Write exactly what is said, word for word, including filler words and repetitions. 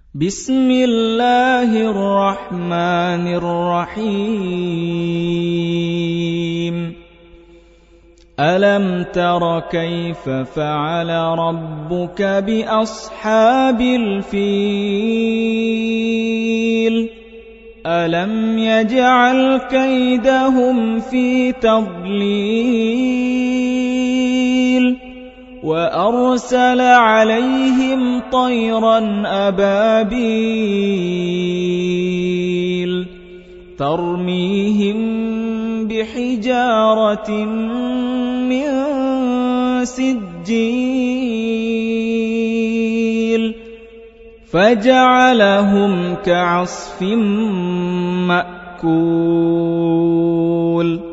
بسم الله الرحمن الرحيم ألم تر كيف فعل ربك بأصحاب الفيل ألم يجعل كيدهم في تضليل وأرسل عليهم طيرا أبابيل ترميهم بحجارة من سجيل فجعلهم كعصف مأكول